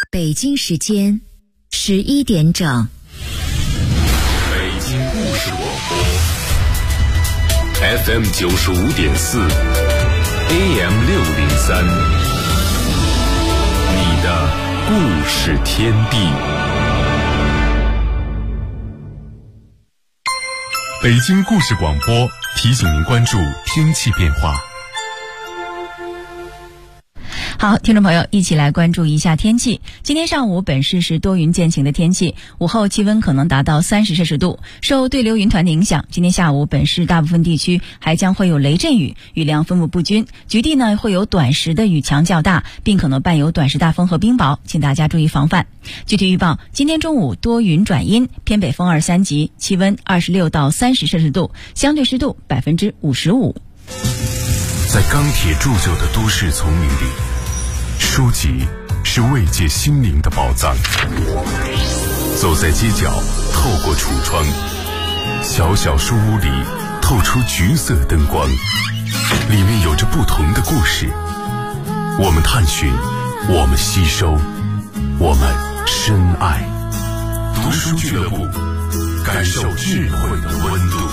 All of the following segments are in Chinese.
北京时间11点整。 北京故事广播 FM 95.4 AM 603，你的故事天地。北京故事广播提醒您关注天气变化。 好，听众朋友，一起来关注一下天气。今天上午本市是多云见晴的天气，午后气温可能达到30摄氏度。受对流云团的影响，今天下午本市大部分地区还将会有雷阵雨，雨量分布不均，局地呢会有短时的雨强较大，并可能伴有短时大风和冰雹，请大家注意防范。具体预报，今天中午多云转阴，偏北风2、3级，气温26到30摄氏度，相对湿度55%。 在钢铁铸就的都市丛林里，书籍是慰藉心灵的宝藏。走在街角，透过橱窗，小小书屋里透出橘色灯光，里面有着不同的故事。我们探寻，我们吸收，我们深爱。读书俱乐部，感受智慧的温度。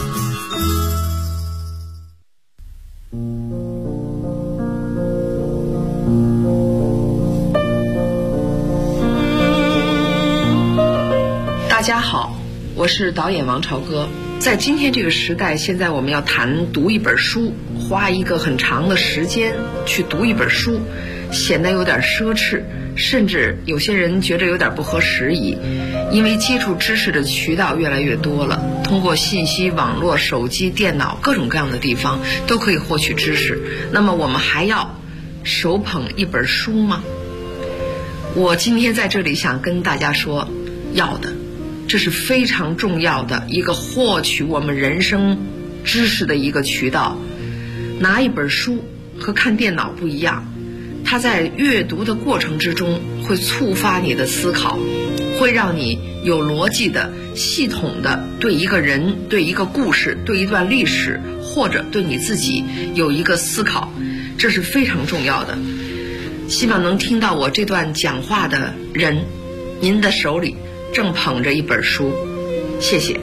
大家好，我是导演王朝歌。在今天这个时代，现在我们要谈读一本书，花一个很长的时间去读一本书，显得有点奢侈，甚至有些人觉得有点不合时宜。因为接触知识的渠道越来越多了，通过信息网络、手机、电脑各种各样的地方都可以获取知识。那么我们还要手捧一本书吗？我今天在这里想跟大家说，要的。这是非常重要的一个获取我们人生知识的一个渠道。拿一本书和看电脑不一样，它在阅读的过程之中会触发你的思考，会让你有逻辑的、系统的对一个人、对一个故事、对一段历史，或者对你自己有一个思考，这是非常重要的。希望能听到我这段讲话的人，您的手里正捧着一本书，谢谢。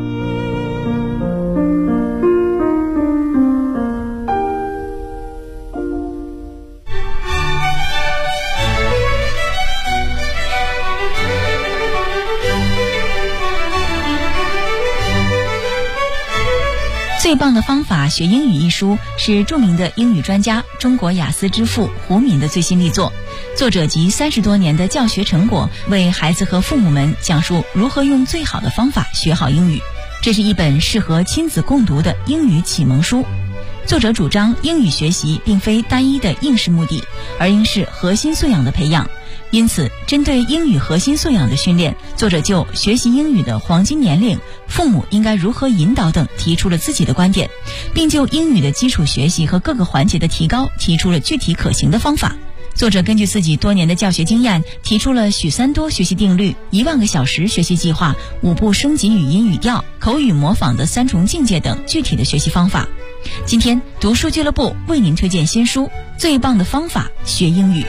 最棒的方法学英语一书是著名的英语专家、中国雅思之父胡敏的最新力作。作者集30多年的教学成果，为孩子和父母们讲述如何用最好的方法学好英语。这是一本适合亲子共读的英语启蒙书。作者主张英语学习并非单一的应试目的，而应是核心素养的培养。因此，针对英语核心素养的训练，作者就学习英语的黄金年龄、父母应该如何引导等提出了自己的观点，并就英语的基础学习和各个环节的提高提出了具体可行的方法。作者根据自己多年的教学经验，提出了许3多学习定律、1万个小时学习计划、5步升级语音语调、口语模仿的3重境界等具体的学习方法。今天读书俱乐部为您推荐新书《最棒的方法学英语》。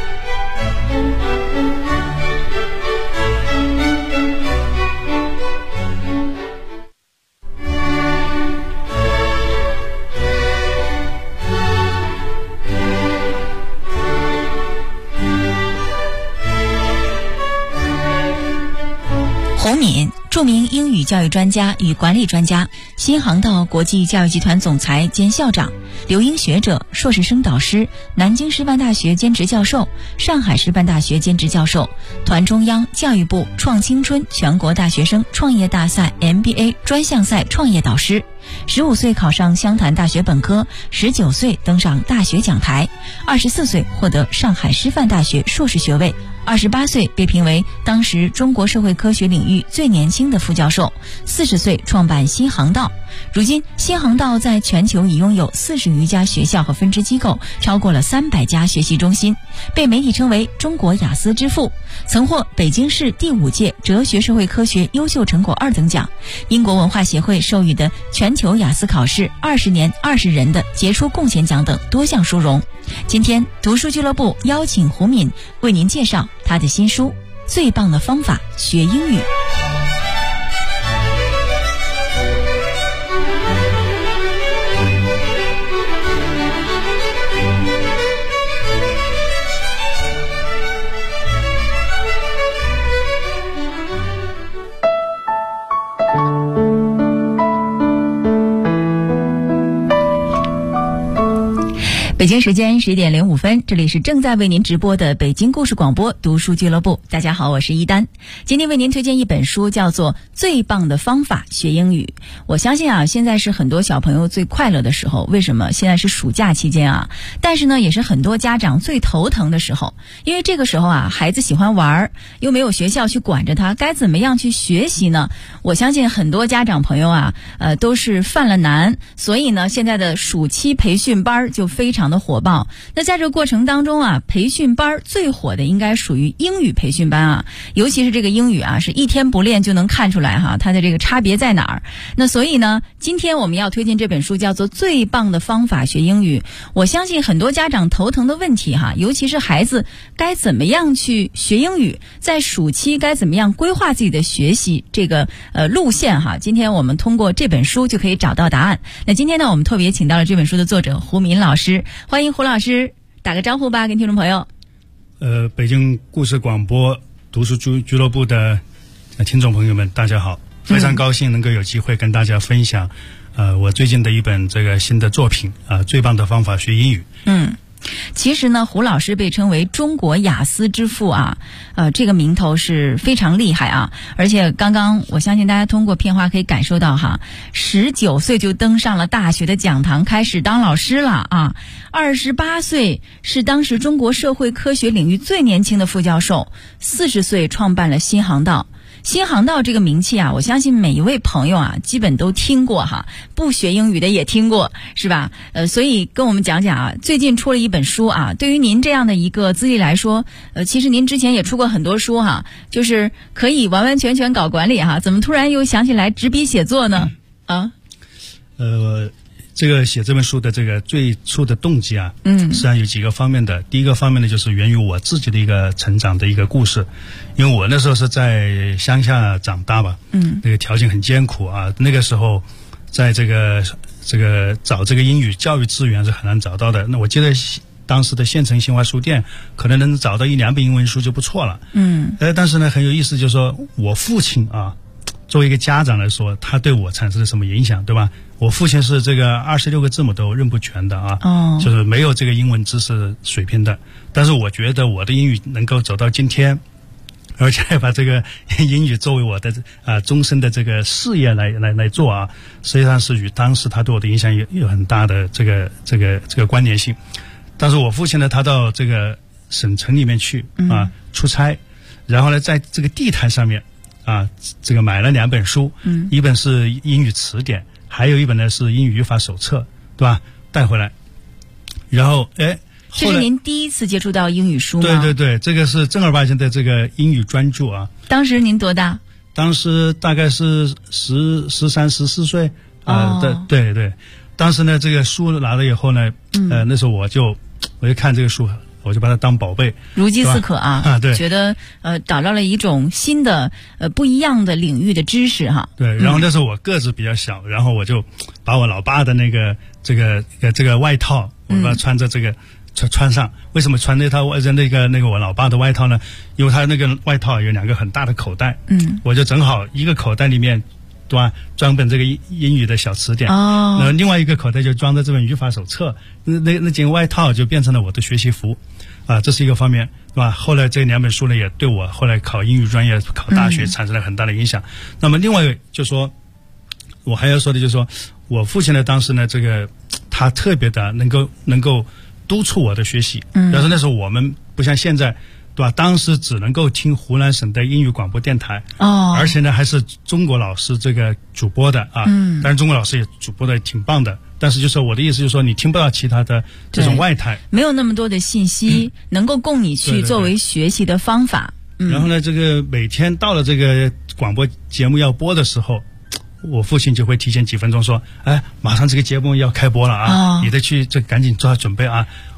胡敏，著名英语教育专家与管理专家，新航道国际教育集团总裁兼校长，留英学者、硕士生导师，南京师范大学兼职教授，上海师范大学兼职教授，团中央、教育部创青春全国大学生创业大赛 MBA 专项赛创业导师。15岁考上湘潭大学本科，19岁登上大学讲台，24岁获得上海师范大学硕士学位，28岁被评为当时中国社会科学领域最年轻的副教授，40岁创办新航道。如今，新航道在全球已拥有40余家学校和分支机构，超过了300家学习中心，被媒体称为中国雅思之父，曾获北京市第5届哲学社会科学优秀成果2等奖，英国文化协会授予的全球雅思考试20年20人的杰出贡献奖等多项殊荣。今天读书俱乐部邀请胡敏为您介绍他的新书《 最棒的方法学英语。北京时间11点05分，这里是正在为您直播的北京故事广播读书俱乐部。大家好，我是一丹。今天为您推荐一本书，叫做《最棒的方法学英语》。我相信啊，现在是很多小朋友最快乐的时候。为什么？现在是暑假期间啊，但是呢，也是很多家长最头疼的时候。因为这个时候啊，孩子喜欢玩，又没有学校去管着他，该怎么样去学习呢？我相信很多家长朋友啊，都是犯了难。所以呢，现在的暑期培训班就非常的火爆。那在这个过程当中啊，培训班最火的应该属于英语培训班啊，尤其是这个英语啊，是一天不练就能看出来哈，它的这个差别在哪儿。那所以呢，今天我们要推荐这本书叫做《最棒的方法学英语》。我相信很多家长头疼的问题哈，尤其是孩子该怎么样去学英语，在暑期该怎么样规划自己的学习这个路线哈。今天我们通过这本书就可以找到答案。那今天呢，我们特别请到了这本书的作者胡民老师，欢迎胡老师，打个招呼吧，跟听众朋友。 北京故事广播读书俱乐部的听众朋友们，大家好，非常高兴能够有机会跟大家分享我最近的一本这个新的作品最棒的方法学英语。 其实呢，胡老师被称为中国雅思之父啊，这个名头是非常厉害啊。而且刚刚我相信大家通过片花可以感受到哈，19岁就登上了大学的讲堂，开始当老师了啊。28岁是当时中国社会科学领域最年轻的副教授，40岁创办了新航道。新航道这个名气啊，我相信每一位朋友啊，基本都听过哈，不学英语的也听过，是吧？所以跟我们讲讲啊，最近出了一本书啊，对于您这样的一个资历来说，其实您之前也出过很多书哈，就是可以完完全全搞管理哈，怎么突然又想起来执笔写作呢？ 这个写这本书的这个最初的动机啊，实际上有几个方面的。第一个方面呢，就是源于我自己的一个成长的一个故事。因为我那时候是在乡下长大吧，那个条件很艰苦啊。那个时候，在这个找这个英语教育资源是很难找到的。那我记得当时的县城新华书店可能能找到1-2本英文书就不错了。但是呢，很有意思，就是说我父亲啊，作为一个家长来说，他对我产生了什么影响，对吧？我父亲是这个26个字母都认不全的啊，就是没有这个英文知识水平的。但是我觉得我的英语能够走到今天，而且把这个英语作为我的终身的这个事业来做啊，实际上是与当时他对我的影响有很大的这个关联性。但是我父亲呢，他到这个省城里面去出差，然后呢，在这个地摊上面这个买了2本书，一本是英语词典，还有一本呢是英语语法手册，对吧？带回来，然后这是您第一次接触到英语书吗？ 对，这个是正儿八经的这个英语专著啊。 当时您多大？ 当时大概是13、14岁对。当时呢，这个书拿了以后呢，那时候我就看这个书，我就把它当宝贝， 如饥似渴啊！ 对， 觉得找到了一种新的不一样的领域的知识哈。 对，然后那时候我个子比较小，然后我就把我老爸的那个这个外套，我把它穿着这个穿上。为什么穿那套那个我老爸的外套呢？因为他那个外套有2个很大的口袋，我就正好一个口袋里面，对吧，装本这个英语的小词典，那另外一个口袋就装着这本语法手册，那件外套就变成了我的学习服这是一个方面，对吧？后来这2本书呢，也对我后来考英语专业、考大学产生了很大的影响。那么另外一个就是说，我还要说的就是说，我父亲呢，当时呢，这个他特别的能够督促我的学习。但是那时候我们不像现在，对吧？当时只能够听湖南省的英语广播电台，而且呢还是中国老师这个主播的但是中国老师也主播的挺棒的。但是就是我的意思就是说，你听不到其他的这种外台， 没有那么多的信息能够供你去作为学习的方法。 然后呢，这个每天到了这个广播节目要播的时候，我父亲就会提前几分钟说：“马上这个节目要开播了你得去赶紧做好准备啊！”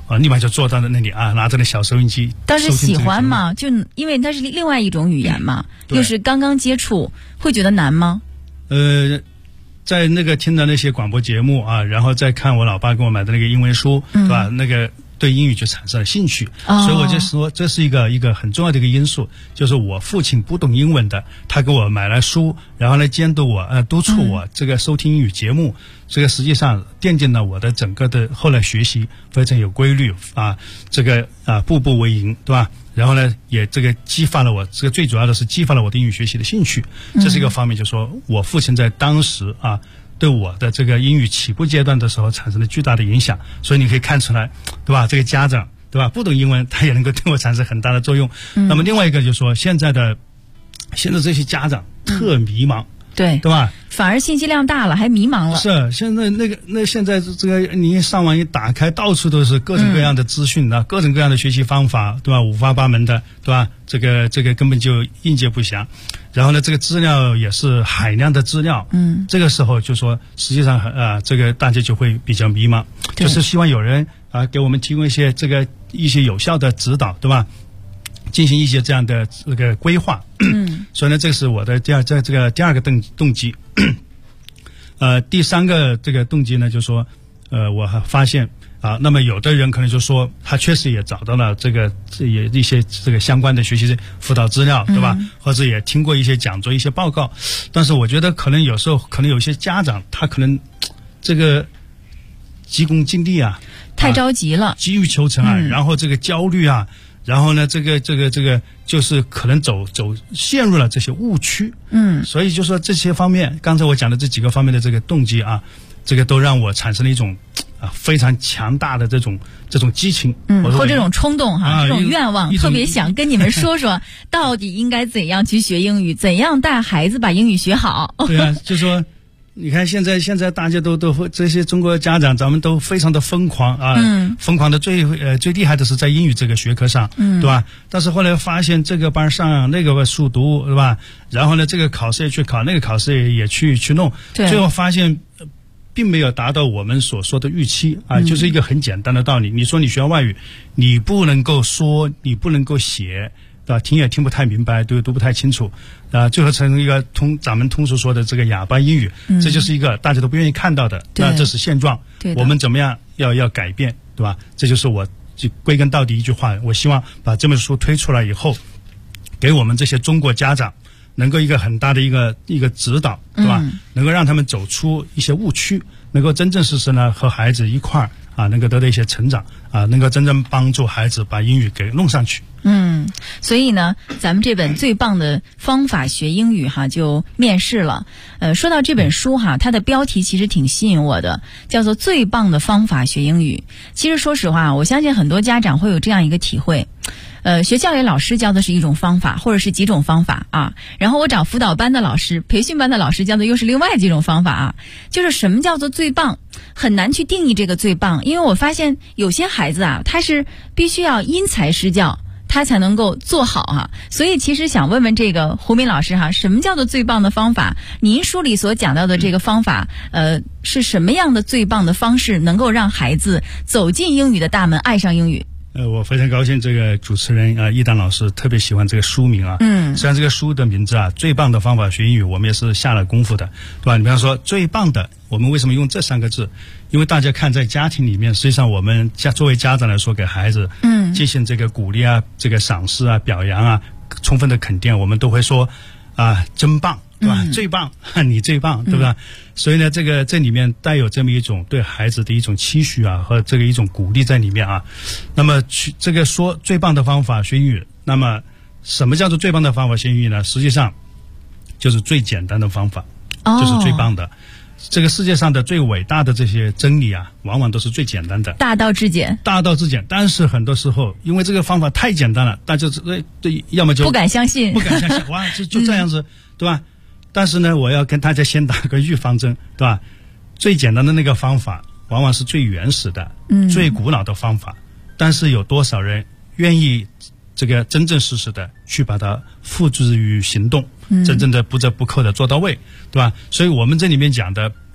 立马就坐到了那里啊，拿着那小收音机。 当时喜欢吗？就因为它是另外一种语言嘛，又是刚刚接触，会觉得难吗？ 在那个听的那些广播节目啊，然后再看我老爸给我买的那个英文书，对吧？那个对英语就产生了兴趣，所以我就说这是一个很重要的一个因素，就是我父亲不懂英文的，他给我买了书，然后来监督我，督促我这个收听英语节目，这个实际上奠定了我的整个的后来学习非常有规律啊，这个步步为营，对吧？然后呢，也这个激发了我，这个最主要的是激发了我的英语学习的兴趣，这是一个方面。就是说我父亲在当时啊，对我的这个英语起步阶段的时候产生了巨大的影响，所以你可以看出来，对吧？这个家长，对吧？不懂英文，他也能够对我产生很大的作用。那么另外一个就是说，现在这些家长特迷茫。对吧？ 反而信息量大了，还迷茫了。 是，现在现在这个你上网一打开，到处都是各种各样的资讯啊，各种各样的学习方法，对吧？五花八门的，对吧？这个根本就应接不暇。然后呢，这个资料也是海量的资料。这个时候就说，实际上这个大家就会比较迷茫，就是希望有人给我们提供一些有效的指导，对吧？进行一些这样的这个规划，所以呢，这是我的第二个动机。第三个这个动机呢，就是说，我还发现那么有的人可能就说，他确实也找到了也一些这个相关的学习辅导资料，对吧？或者也听过一些讲座、一些报告，但是我觉得可能有时候有些家长他可能这个急功近利太着急了， 急于求成然后这个焦虑然后呢，这个就是可能陷入了这些误区。所以就说这些方面，刚才我讲的这几个方面的这个动机这个都让我产生了一种非常强大的这种激情， 或这种冲动这种愿望，特别想跟你们说说，到底应该怎样去学英语，怎样带孩子把英语学好。 对啊，就说。你看现在大家都这些中国家长，咱们都非常的疯狂疯狂的最厉害的是在英语这个学科上，对吧？但是后来发现这个班上那个书读，对吧？然后呢，这个考试也去考，那个考试也去弄，最后发现并没有达到我们所说的预期就是一个很简单的道理。你说你学外语，你不能够说，你不能够写。对吧？听也听不太明白，读不太清楚，最后成为一个咱们通俗说的这个哑巴英语，这就是一个大家都不愿意看到的，那这是现状。我们怎么样要改变，对吧？这就是我归根到底一句话，我希望把这本书推出来以后，给我们这些中国家长能够一个很大的一个指导，对吧？能够让他们走出一些误区，能够真正实实呢和孩子一块儿能够得到一些成长能够真正帮助孩子把英语给弄上去。 所以呢，咱们这本最棒的方法学英语就面世了。说到这本书它的标题其实挺吸引我的，叫做《最棒的方法学英语》。其实说实话，我相信很多家长会有这样一个体会。学校里老师教的是一种方法，或者是几种方法然后我找辅导班的老师、培训班的老师教的又是另外几种方法就是什么叫做最棒，很难去定义这个最棒，因为我发现有些孩子他是必须要因材施教，他才能够做好所以其实想问问这个胡敏老师什么叫做最棒的方法？您书里所讲到的这个方法是什么样的最棒的方式，能够让孩子走进英语的大门，爱上英语？ 我非常高兴这个主持人一丹老师特别喜欢这个书名虽然这个书的名字最棒的方法学英语，我们也是下了功夫的，对吧？你比方说最棒的，我们为什么用这3个字？因为大家看在家庭里面，实际上我们作为家长来说，给孩子进行这个鼓励这个赏识表扬充分的肯定，我们都会说真棒，对吧？最棒，你最棒，对不对？所以呢，这里面带有这么一种对孩子的一种期许和这个一种鼓励在里面那么这个说最棒的方法学英语，那么什么叫做最棒的方法学英语呢？实际上就是最简单的方法，就是最棒的。这个世界上的最伟大的这些真理往往都是最简单的，大道至简。但是很多时候，因为这个方法太简单了，大家要么就不敢相信， 哇，就这样子，对吧？但是呢，我要跟大家先打个预防针，对吧？最简单的那个方法，往往是最原始的，最古老的方法。但是有多少人愿意这个真正实实的去把它付诸于行动，真正的不折不扣的做到位，对吧？所以我们这里面讲的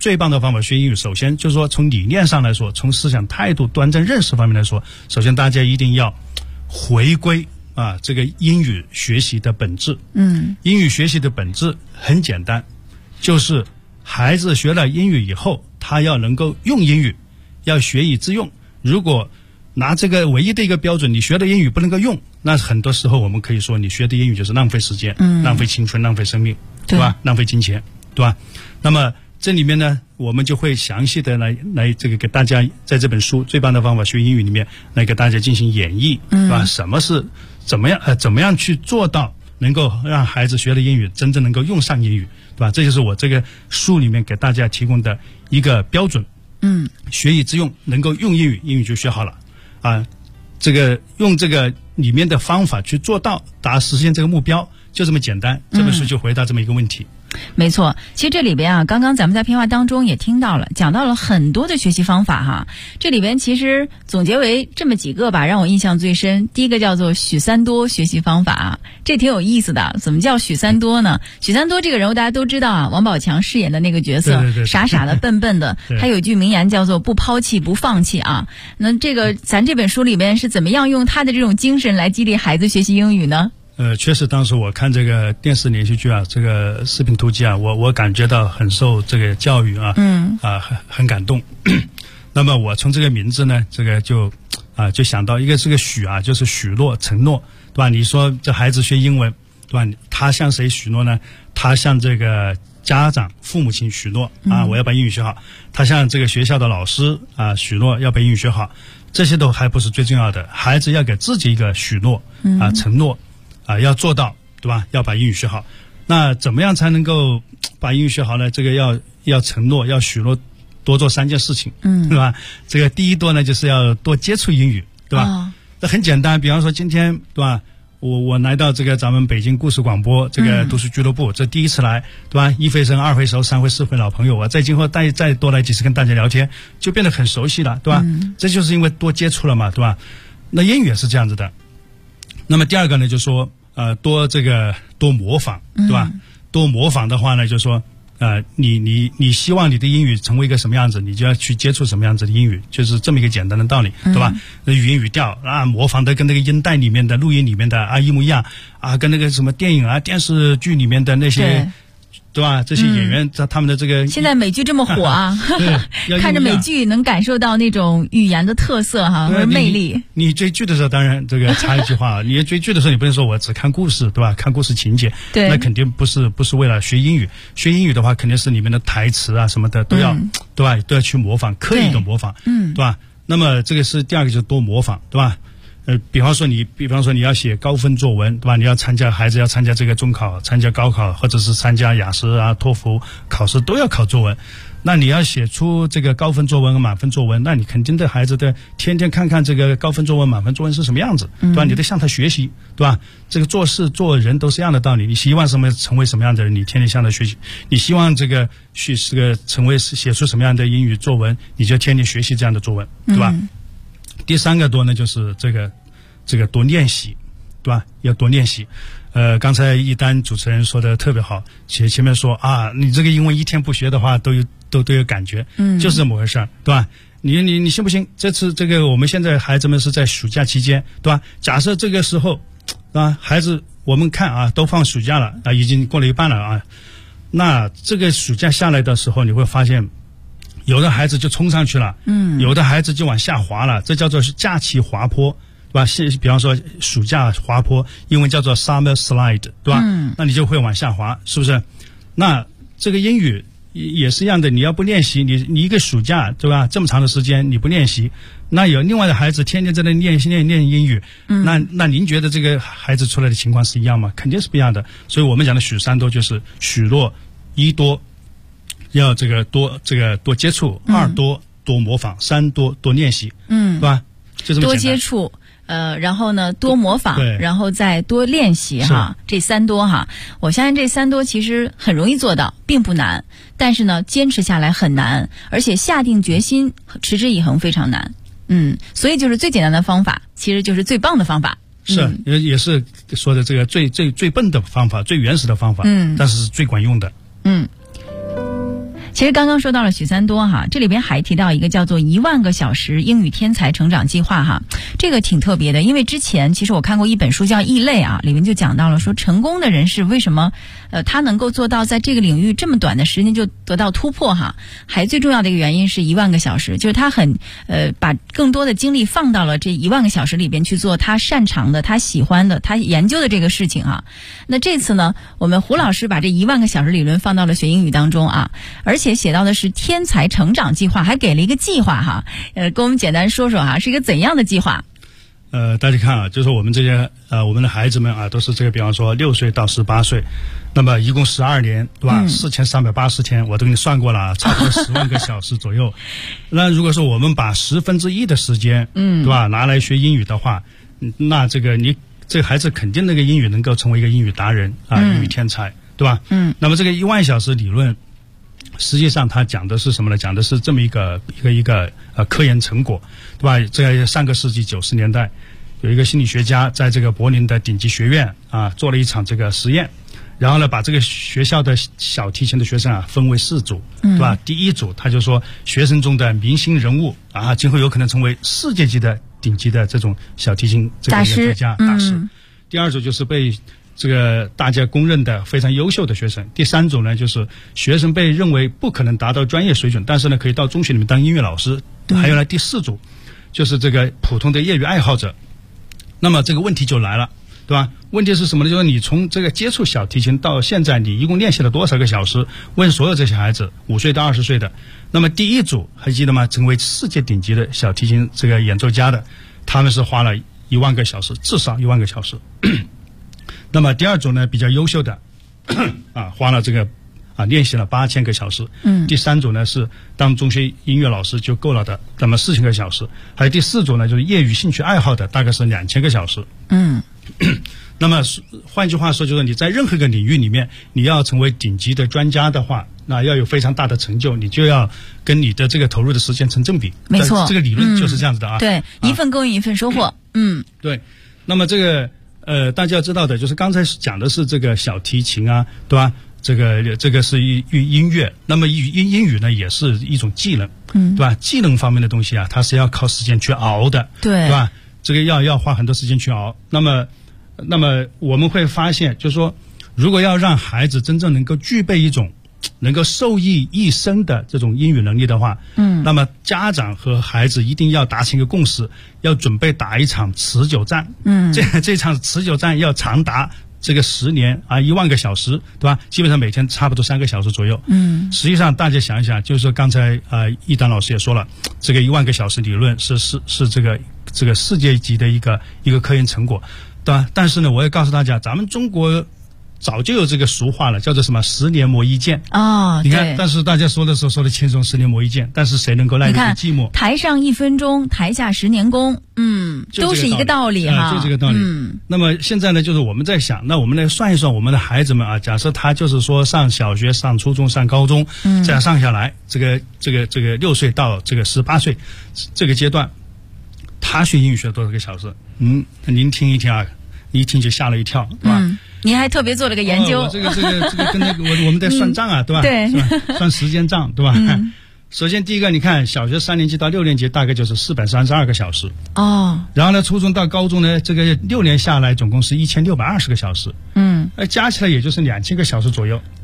最棒的方法学英语，首先就是说从理念上来说，从思想态度、端正认识方面来说，首先大家一定要回归这个英语学习的本质。英语学习的本质很简单，就是孩子学了英语以后，他要能够用英语，要学以致用。如果拿这个唯一的一个标准，你学的英语不能够用，那很多时候我们可以说你学的英语就是浪费时间，浪费青春，浪费生命，对吧？浪费金钱，对吧？那么这里面呢，我们就会详细的来这个给大家在这本书最棒的方法学英语里面来给大家进行演绎，对吧？什么是怎么样去做到能够让孩子学的英语真正能够用上英语，对吧？这就是我这个书里面给大家提供的一个标准。学以致用，能够用英语，英语就学好了。这个用这个里面的方法去做到实现这个目标，就这么简单。这本书就回答这么一个问题。 没错，其实这里边刚刚咱们在片花当中也听到了，讲到了很多的学习方法哈。这里边其实总结为这么几个吧，让我印象最深。第一个叫做许三多学习方法，这挺有意思的。怎么叫许三多呢？许三多这个人物大家都知道王宝强饰演的那个角色， 对， 傻傻的笨笨的。他有一句名言叫做不抛弃不放弃啊。那这个咱这本书里边是怎么样用他的这种精神来激励孩子学习英语呢？ 确实，当时我看这个电视连续剧这个《士兵突击》我感觉到很受这个教育很感动。那么我从这个名字呢，这个就想到一个这个许就是许诺、承诺，对吧？你说这孩子学英文，对吧？他向谁许诺呢？他向这个家长、父母亲许诺我要把英语学好。他向这个学校的老师许诺要把英语学好。这些都还不是最重要的，孩子要给自己一个许诺承诺。要做到，对吧？要把英语学好。那怎么样才能够把英语学好呢？这个要承诺，要许诺，多做3件事情，对吧？这个第一多呢，就是要多接触英语，对吧？这很简单，比方说今天，对吧？我来到这个咱们北京故事广播这个读书俱乐部，这第一次来，对吧？1回生2回熟3回4回老朋友，我在今后再多来几次跟大家聊天，就变得很熟悉了，对吧？这就是因为多接触了嘛，对吧？那英语也是这样子的。那么第二个呢，就是说多模仿，对吧？多模仿的话呢，就是说你希望你的英语成为一个什么样子，你就要去接触什么样子的英语，就是这么一个简单的道理，对吧？语音语调模仿的跟那个音带里面的录音里面的一模一样跟那个什么电影电视剧里面的那些。对吧？这些演员他们的这个现在美剧这么火看着美剧能感受到那种语言的特色或者魅力。 你追剧的时候，当然这个插一句话，你追剧的时候你不能说我只看故事，对吧？看故事情节， 对， 那肯定不是为了学英语。学英语的话，肯定是里面的台词什么的都要，对吧？都要去模仿，刻意的模仿，对吧？那么这个是第二个，就是多模仿，对吧？比方说你要写高分作文，对吧？你要孩子要参加这个中考，参加高考，或者是参加雅思托福考试都要考作文。那你要写出这个高分作文和满分作文，那你肯定的孩子的天天看看这个高分作文、满分作文是什么样子，对吧？你得向他学习，对吧？这个做事做人都是一样的道理。你希望成为什么样的人，你天天向他学习。你希望这个写出什么样的英语作文，你就天天学习这样的作文，对吧？第三个多呢，就是这个多练习，对吧？要多练习。刚才一丹主持人说的特别好，前面说你这个英文一天不学的话，都有感觉，就是这么回事儿，对吧？你信不信？这次这个我们现在孩子们是在暑假期间，对吧？假设这个时候孩子我们看都放暑假了已经过了一半了那这个暑假下来的时候，你会发现。有的孩子就冲上去了，有的孩子就往下滑了，这叫做假期滑坡，对吧？比方说暑假滑坡，英文叫做 summer slide， 对吧？那你就会往下滑，是不是？那这个英语也是一样的，你要不练习，你一个暑假，对吧？这么长的时间你不练习，那有另外的孩子天天在那练英语，那您觉得这个孩子出来的情况是一样吗？肯定是不一样的。所以我们讲的许三多就是许诺，一多。要多接触，2多模仿，3多练习，对吧？就这么简单。多接触，然后呢多模仿，然后再多练习这3多我相信这3多其实很容易做到，并不难，但是呢坚持下来很难，而且下定决心持之以恒非常难。所以就是最简单的方法，其实就是最棒的方法。 是，也是说的这个最笨的方法，最原始的方法，但是最管用的。 其实刚刚说到了许三多哈，这里边还提到一个叫做10000个小时英语天才成长计划哈，这个挺特别的，因为之前其实我看过一本书叫《异类》啊，里面就讲到了说成功的人士为什么他能够做到在这个领域这么短的时间就得到突破哈，还最重要的一个原因是10000个小时，就是他很把更多的精力放到了这10000个小时里边去做他擅长的、他喜欢的、他研究的这个事情哈。那这次呢，我们胡老师把这10000个小时理论放到了学英语当中啊，而且写到的是天才成长计划，还给了一个计划哈，跟我们简单说说哈，是一个怎样的计划？ 大家看啊，就是我们这些我们的孩子们啊，都是这个，比方说6岁到18岁，那么一共12年，对吧？4380天，我都给你算过了，差不多10万个小时左右。那如果说我们把1/10的时间，对吧，拿来学英语的话，那这个这个孩子肯定那个英语能够成为一个英语达人啊，英语天才，对吧？那么这个10000小时理论，实际上它讲的是什么呢？讲的是这么一个科研成果，对吧？在上个世纪90年代，有一个心理学家在这个柏林的顶级学院啊做了一场这个实验，然后呢把这个学校的小提琴的学生啊分为4组，对吧？第一组他就说学生中的明星人物啊，今后有可能成为世界级的顶级的这种小提琴这个演奏家大师。第二组就是被这个大家公认的非常优秀的学生。第3组呢，就是学生被认为不可能达到专业水准，但是呢可以到中学里面当音乐老师。还有呢，第4组就是这个普通的业余爱好者。那么这个问题就来了，对吧？问题是什么呢？就是你从这个接触小提琴到现在，你一共练习了多少个小时？问所有这些孩子，5岁到20岁的。那么第一组还记得吗？成为世界顶级的小提琴这个演奏家的，他们是花了10000个小时，至少10000个小时。那么第二组呢，比较优秀的花了这个练习了8000个小时。第3组呢是当中学音乐老师就够了的，那么4000个小时。还有第4组呢，就是业余兴趣爱好的，大概是2000个小时。那么换句话说，就是你在任何一个领域里面，你要成为顶级的专家的话，那要有非常大的成就，你就要跟你的这个投入的时间成正比。 没错， 这个理论就是这样子的啊。 对，一份耕耘一份收获。 对。那么这个大家要知道的就是刚才讲的是这个小提琴啊，对吧？这个是音乐，那么英语呢也是一种技能，对吧？技能方面的东西啊，它是要靠时间去熬的，对吧？这个要花很多时间去熬。那么我们会发现，就是说，如果要让孩子真正能够具备一种能够受益一生的这种英语能力的话，那么家长和孩子一定要达成一个共识，要准备打一场持久战。这场持久战要长达这个10年啊，10000个小时，对吧？基本上每天差不多3个小时左右。实际上大家想一想，就是说刚才一丹老师也说了，这个10000个小时理论是这个世界级的一个科研成果，对吧？但是呢，我也告诉大家，咱们中国早就有这个俗话了，叫做什么10年磨一剑。你看，但是大家说的时候说的轻松，10年磨一剑，但是谁能够耐得住寂寞？ 台上1分钟，台下10年功，都是一个道理哈， 就这个道理。那么现在呢，就是我们在想，那我们来算一算我们的孩子们啊，假设他就是说上小学、上初中、上高中，这样上下来，这个6岁到这个18岁这个阶段，他学英语学了多少个小时？您听一听啊，一听就吓了一跳，对吧？ 您还特别做了个研究， 这个跟那个我们在算账啊，对吧？ 对， 算时间账，对吧？首先第一个，你看小学3年级到6年级大概就是432个小时然后呢，初中到高中呢，这个6年下来总共是1620个小时，加起来也就是2000个小时左右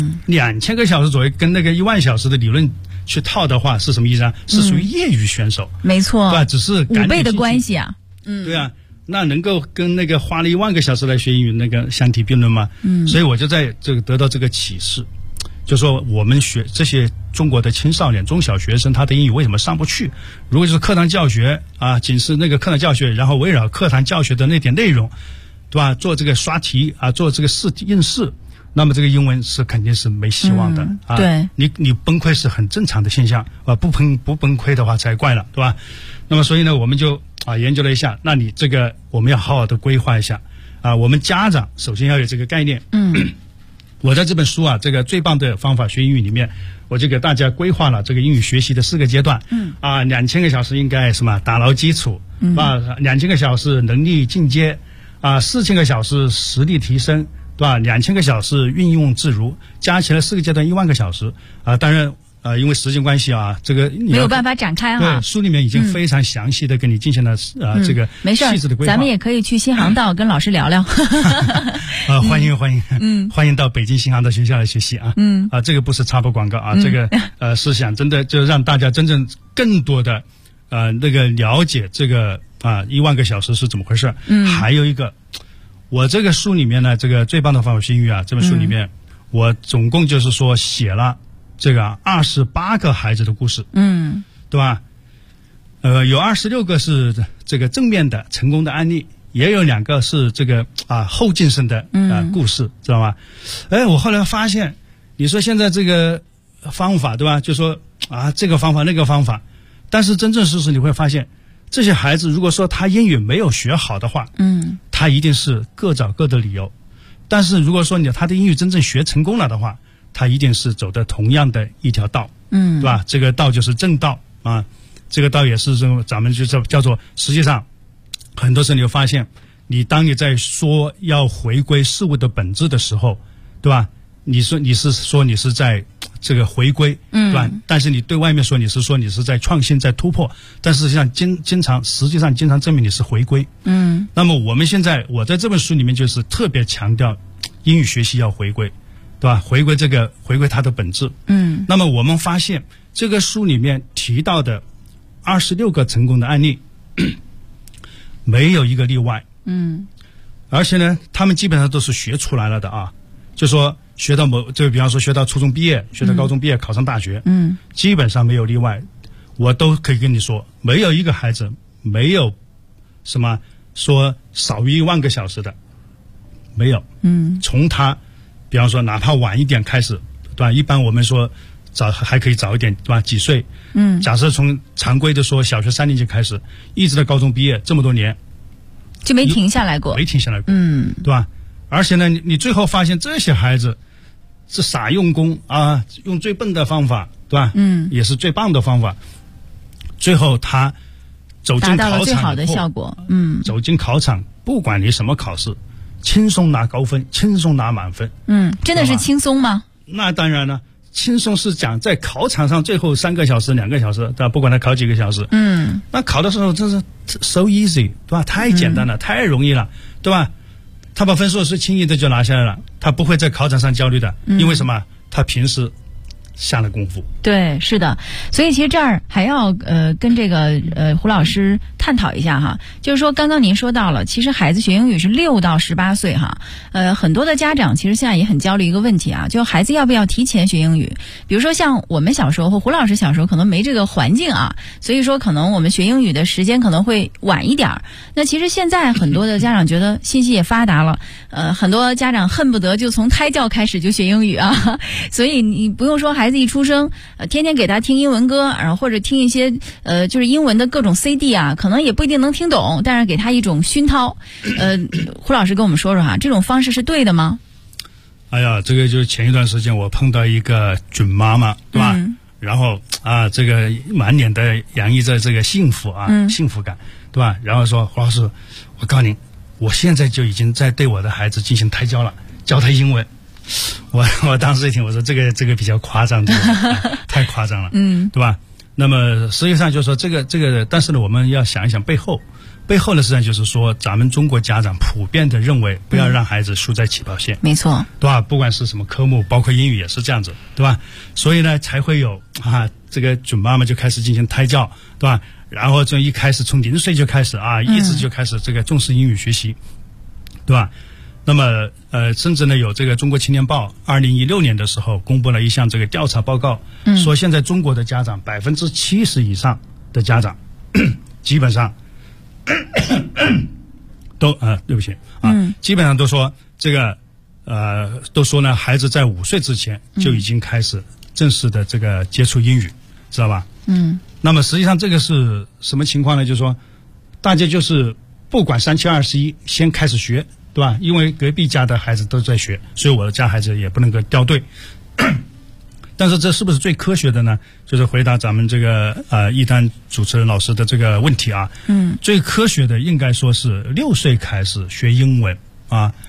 ，2000个小时左右，跟那个10000小时的理论去套的话，是什么意思啊？是属于业余选手， 没错， 对吧？只是 5倍的关系啊， 对啊。那能够跟那个花了10000个小时来学英语那个相提并论吗？所以我就在这个得到这个启示，就说我们学这些中国的青少年、中小学生，他的英语为什么上不去？如果就是课堂教学啊，仅是那个课堂教学，然后围绕课堂教学的那点内容，对吧？做这个刷题啊，做这个应试，那么这个英文是肯定是没希望的啊。 对， 你崩溃是很正常的现象啊，不崩溃的话才怪了，对吧？那么所以呢，我们就研究了一下，那你这个我们要好好的规划一下啊。我们家长首先要有这个概念。我在这本书啊，这个最棒的方法学英语里面，我就给大家规划了这个英语学习的4个阶段。2000个小时应该什么打牢基础，2000个小时能力进阶，4000个小时实力提升，对吧？2000个小时运用自如，加起来4个阶段10000个小时当然因为时间关系啊，这个没有办法展开对，书里面已经非常详细的给你进行了这个细致的规划。 咱们也可以去新航道跟老师聊聊。 欢迎，欢迎到北京新航道学校来学习啊。这个不是插播广告啊，这个是想真的就让大家真正更多的那个了解这个1万个小时是怎么回事。还有一个，我这个书里面呢，这个最棒的方法学英语啊，这本书里面我总共就是说写了这个28个孩子的故事，对吧？有26个是这个正面的成功的案例，也有2个是这个后进生的故事，知道吗？我后来发现，你说现在这个方法，对吧？就说这个方法那个方法，但是真正事实你会发现，这些孩子如果说他英语没有学好的话，他一定是各找各的理由。但是如果说他的英语真正学成功了的话，他一定是走的同样的一条道，对吧？这个道就是正道啊，这个道也是这种咱们就叫做，实际上很多时候你会发现，当你在说要回归事物的本质的时候，对吧？你是在这个回归，对吧？但是你对外面说你是在创新在突破，但实际上实际上经常证明你是回归。那么我在这本书里面就是特别强调英语学习要回归，对吧？回归它的本质。那么我们发现这个书里面提到的26个成功的案例，没有一个例外。而且呢，他们基本上都是学出来了的啊，就说学到就比方说学到初中毕业，学到高中毕业，考上大学，基本上没有例外。我都可以跟你说，没有一个孩子没有什么说少于1万个小时的，没有。从他比方说哪怕晚一点开始，对吧？一般我们说还可以早一点，对吧？几岁？假设从常规的说小学3年级开始，一直到高中毕业这么多年， 就没停下来过， 对吧？而且呢，你最后发现这些孩子是傻用功啊，用最笨的方法，对吧？也是最棒的方法。最后他走进考场以后， 达到了最好的效果。 走进考场，不管你什么考试，轻松拿高分，轻松拿满分。 真的是轻松吗？ 那当然了，轻松是讲在考场上最后3个小时、2个小时，对吧？不管他考几个小时，那考的时候真是 so easy， 对吧？太简单了，太容易了，对吧？他把分数是轻易的就拿下来了，他不会在考场上焦虑的，因为什么？他平时下了功夫。 对，是的。所以其实这儿还要跟这个胡老师探讨一下哈，就是说刚刚您说到了，其实孩子学英语是6到18岁哈，很多的家长其实现在也很焦虑一个问题啊，就孩子要不要提前学英语？比如说像我们小时候或胡老师小时候可能没这个环境啊，所以说可能我们学英语的时间可能会晚一点。那其实现在很多的家长觉得信息也发达了，很多家长恨不得就从胎教开始就学英语啊，所以你不用说孩子一出生，天天给他听英文歌，然后或者听一些就是英文的各种 CD 啊，可能也不一定能听懂，但是给他一种熏陶。胡老师跟我们说说哈，这种方式是对的吗？ 哎呀，这个就是前一段时间我碰到一个准妈妈，对吧？然后这个满脸的洋溢着这个幸福幸福感，对吧？然后说胡老师，我告诉您，我现在就已经在对我的孩子进行胎教了，教他英文。我当时一听，我说这个比较夸张，太夸张了，对吧？那么实际上就是说这个，但是呢，我们要想一想背后呢，实际上就是说咱们中国家长普遍的认为，不要让孩子输在起跑线， 没错， 对吧？不管是什么科目，包括英语也是这样子，对吧？所以呢，才会有这个准妈妈就开始进行胎教，对吧？然后就一开始从0岁就开始一直就开始这个重视英语学习，对吧？那么甚至呢，有这个中国青年报2016年的时候公布了一项这个调查报告，说现在中国的家长70%以上的家长基本上都对不起基本上都说这个都说呢，孩子在5岁之前就已经开始正式的这个接触英语，知道吧？那么实际上这个是什么情况呢？就是说大家就是不管3721先开始学，对吧？因为隔壁家的孩子都在学，所以我的家孩子也不能够掉队。但是这是不是最科学的呢？就是回答咱们这个一丹主持人老师的这个问题最科学的应该说是6岁开始学英文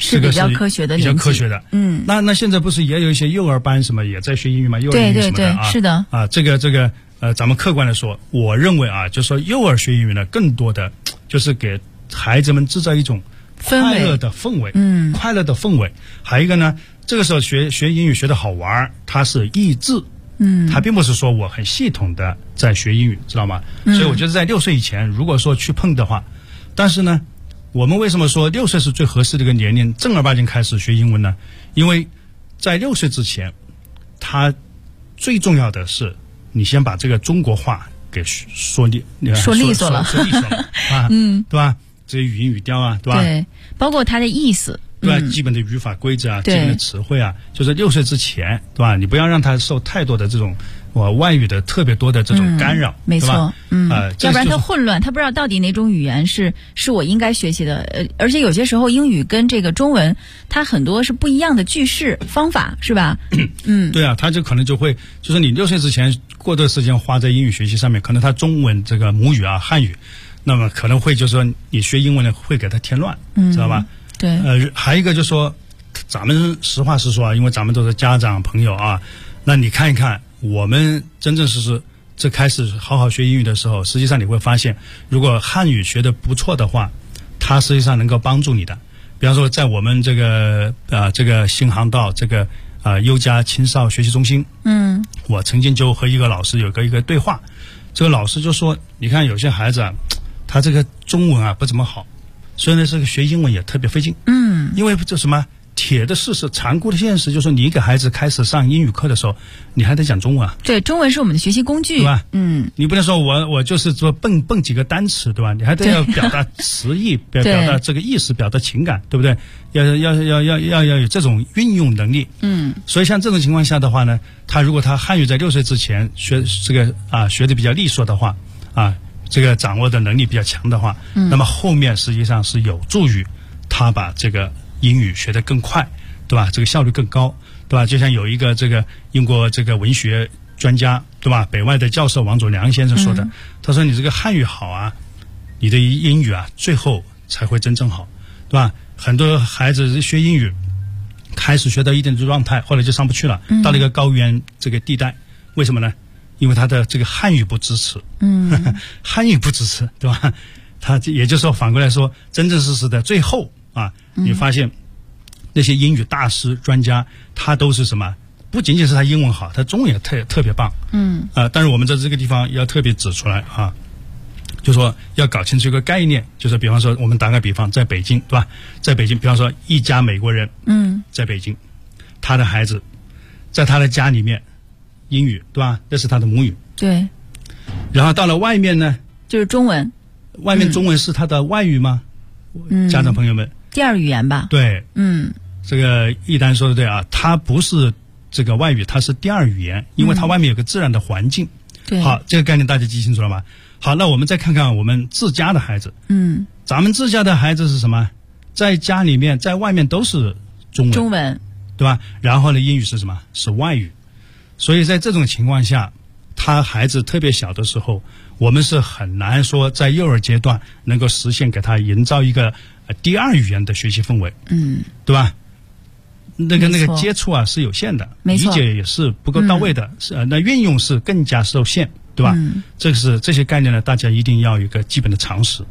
是比较科学的比较科学的。那现在不是也有一些幼儿班什么也在学英语吗？幼儿英语什么的啊？ 是的啊，这个咱们客观的说，我认为啊，就是说幼儿学英语呢，更多的就是给孩子们制造一种快乐的氛围，快乐的氛围。还有一个呢，这个时候学英语学的好玩，它是益智，它并不是说我很系统的在学英语，知道吗？所以我觉得在6岁以前，如果说去碰的话，但是呢，我们为什么说6岁是最合适的一个年龄，正儿八经开始学英文呢？因为在6岁之前，它最重要的是你先把这个中国话给说利索了啊，对吧？这些语音语调啊，对吧？ 对，包括它的意思， 对吧？基本的语法规则啊，基本的词汇啊，就是6岁之前，对吧？你不要让他受太多的这种外语的特别多的这种干扰， 没错，要不然他混乱，他不知道到底哪种语言是我应该学习的，而且有些时候英语跟这个中文，它很多是不一样的句式方法，是吧？ 对啊，他就可能就会，就是你6岁之前过多时间花在英语学习上面，可能他中文这个母语啊汉语，那么可能会就是说你学英文呢会给他添乱，知道吧？ 对， 还有一个就是说，咱们实话实说啊，因为咱们都是家长朋友啊，那你看一看，我们真正是这开始好好学英语的时候，实际上你会发现，如果汉语学得不错的话，它实际上能够帮助你的。比方说，在我们这个新航道这个优家青少学习中心，我曾经就和一个老师有一个对话，这个老师就说，你看有些孩子啊，他这个中文啊不怎么好。所以呢，这个学英文也特别费劲。因为这什么铁的事实、残酷的现实，就是说你给孩子开始上英语课的时候，你还得讲中文啊。 对，中文是我们的学习工具， 对吧？你不能说我就是说蹦几个单词，对吧？你还得要表达词义，表达这个意思，表达情感，对不对？要有这种运用能力。所以像这种情况下的话呢，如果他汉语在6岁之前学这个学的比较利索的话这个掌握的能力比较强的话，那么后面实际上是有助于他把这个英语学得更快，对吧？这个效率更高，对吧？就像有一个这个英国这个文学专家，对吧？北外的教授王祖良先生说的，他说你这个汉语好啊，你的英语啊最后才会真正好，对吧？很多孩子学英语开始学到一定的状态，后来就上不去了，到了一个高原这个地带，为什么呢？因为他的这个汉语不支持，汉语不支持，对吧？他也就是说，反过来说，真正实的最后你发现那些英语大师专家，他都是什么？不仅仅是他英文好，他中文也特别棒。但是我们在这个地方要特别指出来就说要搞清楚一个概念，就是比方说我们打个比方，在北京，对吧？在北京，比方说一家美国人，在北京，他的孩子在他的家里面。英语对吧？这是他的母语。 对。 然后到了外面呢， 就是中文。 外面中文是他的外语吗？家长朋友们。 第二语言吧。 对。这个一丹说的对啊，它不是这个外语，它是第二语言，因为它外面有个自然的环境。 对。 好，这个概念大家记清楚了吗？好，那我们再看看我们自家的孩子。咱们自家的孩子是什么？在家里面，在外面都是中文，对吧？然后呢，英语是什么？是外语。所以在这种情况下，他孩子特别小的时候，我们是很难说在幼儿阶段能够实现给他营造一个第二语言的学习氛围，对吧？那个接触是有限的，理解也是不够到位的，那运用是更加受限，对吧？这些概念呢，大家一定要有一个基本的常识。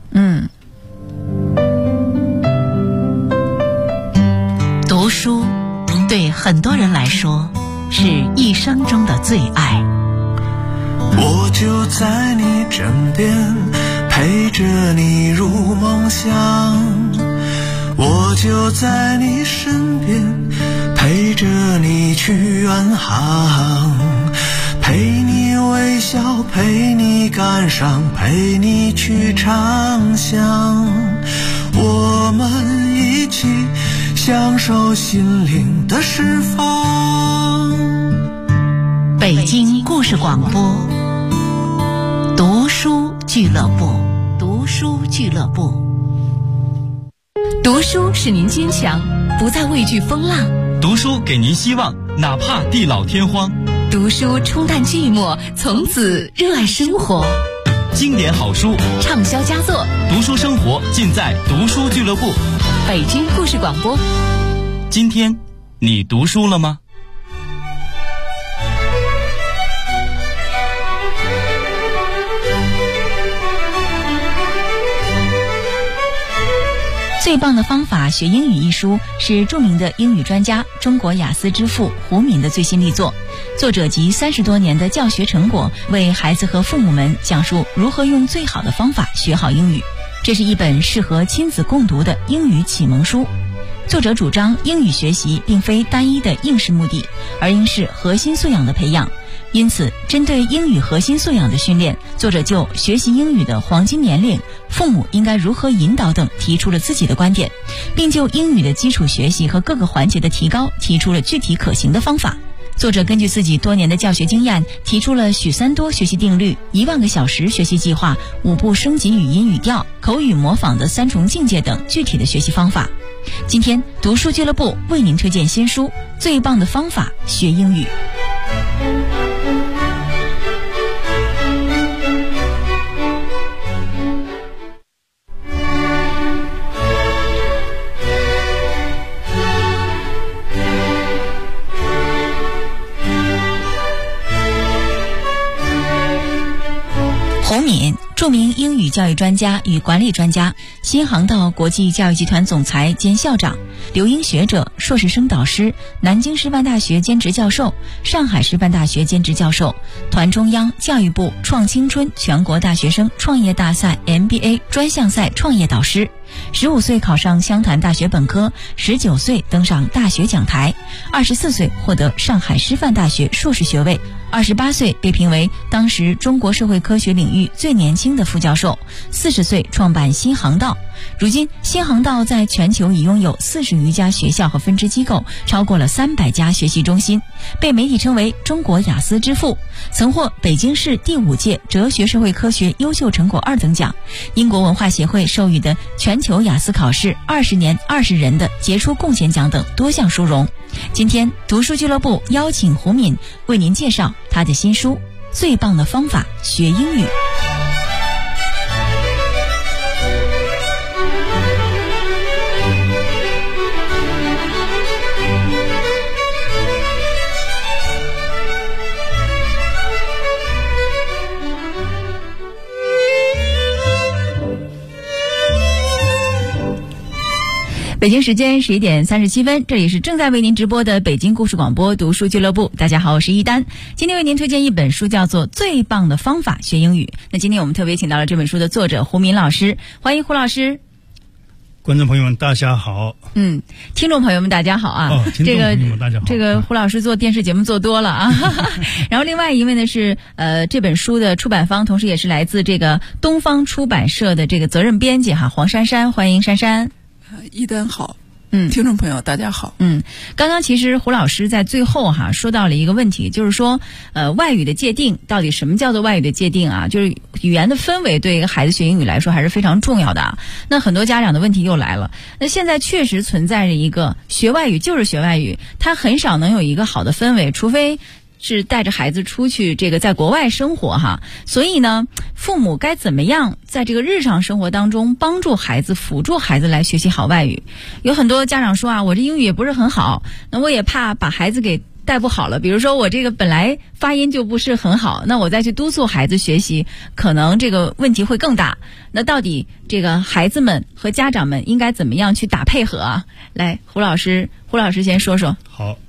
读书对很多人来说是一生中的最爱。 我就在你枕边，陪着你入梦乡。我就在你身边，陪着你去远航。陪你微笑，陪你感伤，陪你去畅想。我们一起享受心灵的释放。 北京故事广播，读书俱乐部，读书俱乐部。 读书使您坚强，不再畏惧风浪； 读书给您希望，哪怕地老天荒； 读书冲淡寂寞，从此热爱生活。 经典好书， 畅销佳作， 读书生活尽在读书俱乐部。 北京故事广播。 今天你读书了吗？ 最棒的方法学英语一书是著名的英语专家、中国雅思之父胡敏的最新力作。作者集30多年的教学成果，为孩子和父母们讲述如何用最好的方法学好英语。这是一本适合亲子共读的英语启蒙书。作者主张英语学习并非单一的应试目的，而应是核心素养的培养。因此，针对英语核心素养的训练，作者就学习英语的黄金年龄、父母应该如何引导等提出了自己的观点，并就英语的基础学习和各个环节的提高提出了具体可行的方法。作者根据自己多年的教学经验，提出了许三多学习定律、1万个小时学习计划、5步升级语音语调、口语模仿的3重境界等具体的学习方法。今天读书俱乐部为您推荐新书《最棒的方法学英语》。胡敏，著名英语教育专家与管理专家，新航道国际教育集团总裁兼校长，留英学者、硕士生导师，南京师范大学兼职教授，上海师范大学兼职教授，团中央、教育部创青春全国大学生创业大赛 MBA 专项赛创业导师。15岁考上湘潭大学本科，19岁登上大学讲台，24岁获得上海师范大学硕士学位，28岁被评为当时中国社会科学领域最年轻的副教授，40岁创办新航道。如今，新航道在全球已拥有40余家学校和分支机构，超过了300家学习中心，被媒体称为中国雅思之父，曾获北京市第5届哲学社会科学优秀成果2等奖，英国文化协会授予的全球雅思考试20年20人的杰出贡献奖等多项殊荣。今天读书俱乐部邀请胡敏为您介绍他的新书《最棒的方法学英语》。北京时间11点37分，这里是正在为您直播的北京故事广播读书俱乐部。大家好，我是一丹，今天为您推荐一本书，叫做《最棒的方法学英语》。那今天我们特别请到了这本书的作者胡敏老师，欢迎胡老师。 观众朋友们，大家好。 听众朋友们，大家好啊！ 听众朋友们，大家好。 这个胡老师做电视节目做多了啊。然后另外一位呢是这本书的出版方，同时也是来自这个东方出版社的这个责任编辑黄珊珊，欢迎珊珊。 一丹好，听众朋友大家好。 刚刚其实胡老师在最后说到了一个问题，就是说外语的界定，到底什么叫做外语的界定啊？就是语言的氛围对一个孩子学英语来说还是非常重要的啊。那很多家长的问题又来了，那现在确实存在着一个学外语就是学外语，它很少能有一个好的氛围，除非是带着孩子出去这个在国外生活所以呢，父母该怎么样在这个日常生活当中帮助孩子、辅助孩子来学习好外语？有很多家长说我这英语也不是很好，那我也怕把孩子给带不好了。比如说我这个本来发音就不是很好，那我再去督促孩子学习，可能这个问题会更大。那到底这个孩子们和家长们应该怎么样去打配合啊？来，胡老师先说说。 好，